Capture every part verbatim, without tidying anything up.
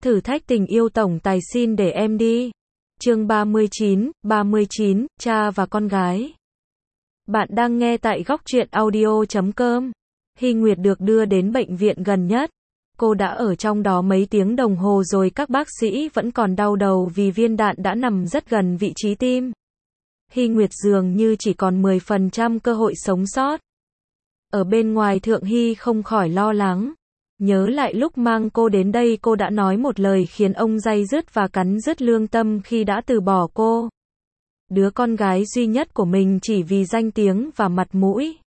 Thử thách tình yêu tổng tài xin để em đi. Chương ba mươi chín, ba mươi chín, cha và con gái. Bạn đang nghe tại góc truyện audio chấm com. Hy Nguyệt được đưa đến bệnh viện gần nhất. Cô đã ở trong đó mấy tiếng đồng hồ rồi, các bác sĩ vẫn còn đau đầu vì viên đạn đã nằm rất gần vị trí tim. Hy Nguyệt dường như chỉ còn mười phần trăm cơ hội sống sót. Ở bên ngoài Thượng Hy không khỏi lo lắng. Nhớ lại lúc mang cô đến đây, cô đã nói một lời khiến ông day dứt và cắn rứt lương tâm khi đã từ bỏ cô. Đứa con gái duy nhất của mình chỉ vì danh tiếng và mặt mũi.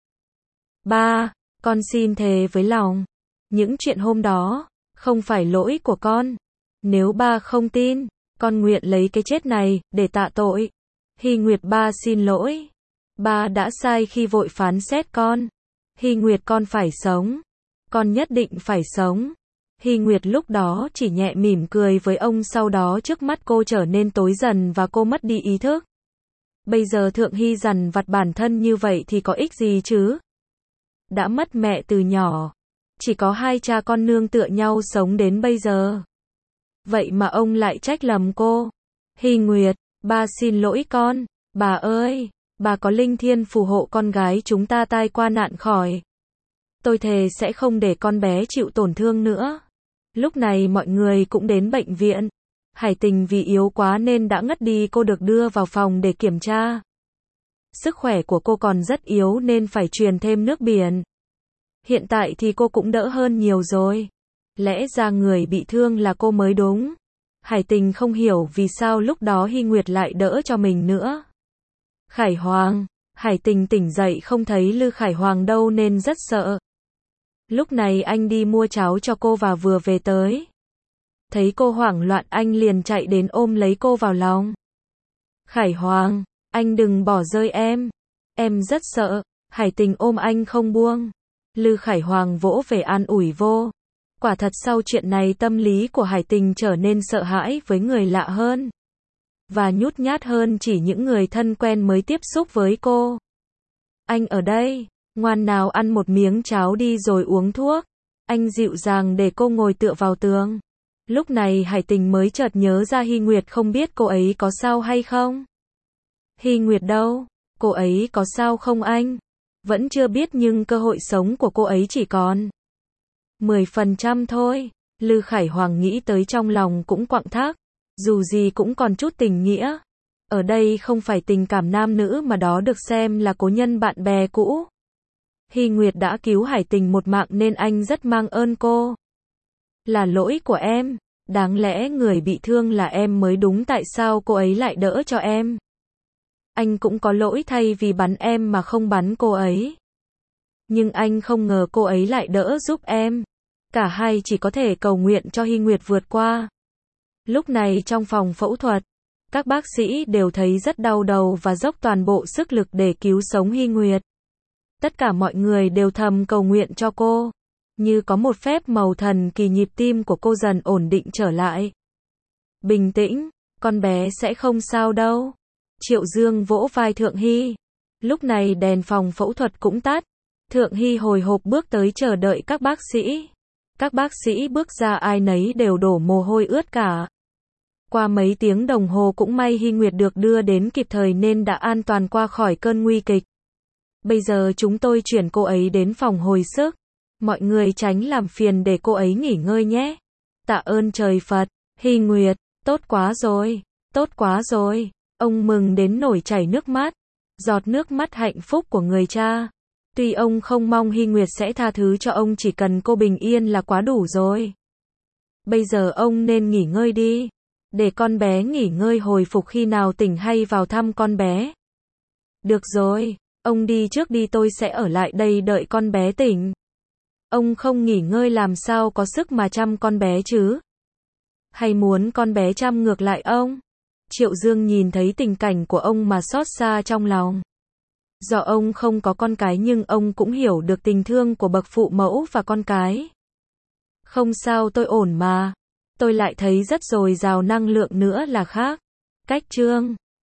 Ba, con xin thề với lòng. Những chuyện hôm đó, không phải lỗi của con. Nếu ba không tin, con nguyện lấy cái chết này, để tạ tội. Hy Nguyệt, ba xin lỗi. Ba đã sai khi vội phán xét con. Hy Nguyệt, con phải sống. Con nhất định phải sống. Hy Nguyệt lúc đó chỉ nhẹ mỉm cười với ông, sau đó trước mắt cô trở nên tối dần và cô mất đi ý thức. Bây giờ Thượng Hy dằn vặt bản thân như vậy thì có ích gì chứ? Đã mất mẹ từ nhỏ. Chỉ có hai cha con nương tựa nhau sống đến bây giờ. Vậy mà ông lại trách lầm cô. Hy Nguyệt, ba xin lỗi con. Bà ơi, bà có linh thiên phù hộ con gái chúng ta tai qua nạn khỏi. Tôi thề sẽ không để con bé chịu tổn thương nữa. Lúc này mọi người cũng đến bệnh viện. Hải Tình vì yếu quá nên đã ngất đi, cô được đưa vào phòng để kiểm tra. Sức khỏe của cô còn rất yếu nên phải truyền thêm nước biển. Hiện tại thì cô cũng đỡ hơn nhiều rồi. Lẽ ra người bị thương là cô mới đúng. Hải Tình không hiểu vì sao lúc đó Hy Nguyệt lại đỡ cho mình nữa. Khải Hoàng, Hải Tình tỉnh dậy không thấy Lư Khải Hoàng đâu nên rất sợ. Lúc này anh đi mua cháo cho cô và vừa về tới. Thấy cô hoảng loạn, anh liền chạy đến ôm lấy cô vào lòng. Khải Hoàng, anh đừng bỏ rơi em. Em rất sợ. Hải Tình ôm anh không buông. Lư Khải Hoàng vỗ về an ủi vô. Quả thật sau chuyện này tâm lý của Hải Tình trở nên sợ hãi với người lạ hơn. Và nhút nhát hơn chỉ những người thân quen mới tiếp xúc với cô. Anh ở đây. Ngoan nào, ăn một miếng cháo đi rồi uống thuốc. Anh dịu dàng để cô ngồi tựa vào tường. Lúc này Hải Tình mới chợt nhớ ra Hy Nguyệt, không biết cô ấy có sao hay không. Hy Nguyệt đâu? Cô ấy có sao không anh? Vẫn chưa biết, nhưng cơ hội sống của cô ấy chỉ còn mười phần trăm thôi. Lư Khải Hoàng nghĩ tới trong lòng cũng quặn thắt. Dù gì cũng còn chút tình nghĩa. Ở đây không phải tình cảm nam nữ mà đó được xem là cố nhân bạn bè cũ. Hy Nguyệt đã cứu Hải Tình một mạng nên anh rất mang ơn cô. Là lỗi của em. Đáng lẽ người bị thương là em mới đúng, tại sao cô ấy lại đỡ cho em? Anh cũng có lỗi thay vì bắn em mà không bắn cô ấy. Nhưng anh không ngờ cô ấy lại đỡ giúp em. Cả hai chỉ có thể cầu nguyện cho Hy Nguyệt vượt qua. Lúc này trong phòng phẫu thuật, các bác sĩ đều thấy rất đau đầu và dốc toàn bộ sức lực để cứu sống Hy Nguyệt. Tất cả mọi người đều thầm cầu nguyện cho cô. Như có một phép màu thần kỳ, nhịp tim của cô dần ổn định trở lại. Bình tĩnh, con bé sẽ không sao đâu. Triệu Dương vỗ vai Thượng Hy. Lúc này đèn phòng phẫu thuật cũng tắt. Thượng Hy hồi hộp bước tới chờ đợi các bác sĩ. Các bác sĩ bước ra ai nấy đều đổ mồ hôi ướt cả. Qua mấy tiếng đồng hồ cũng may Hy Nguyệt được đưa đến kịp thời nên đã an toàn qua khỏi cơn nguy kịch. Bây giờ chúng tôi chuyển cô ấy đến phòng hồi sức. Mọi người tránh làm phiền để cô ấy nghỉ ngơi nhé. Tạ ơn trời Phật. Hy Nguyệt, tốt quá rồi, tốt quá rồi. Ông mừng đến nổi chảy nước mắt. Giọt nước mắt hạnh phúc của người cha. Tuy ông không mong Hy Nguyệt sẽ tha thứ cho ông, chỉ cần cô bình yên là quá đủ rồi. Bây giờ ông nên nghỉ ngơi đi. Để con bé nghỉ ngơi hồi phục, khi nào tỉnh hay vào thăm con bé. Được rồi, ông đi trước đi, tôi sẽ ở lại đây đợi con bé tỉnh. Ông không nghỉ ngơi làm sao có sức mà chăm con bé chứ? Hay muốn con bé chăm ngược lại ông? Triệu Dương nhìn thấy tình cảnh của ông mà xót xa trong lòng. Do ông không có con cái nhưng ông cũng hiểu được tình thương của bậc phụ mẫu và con cái. Không sao, tôi ổn mà. Tôi lại thấy rất dồi dào năng lượng nữa là khác. Cách chương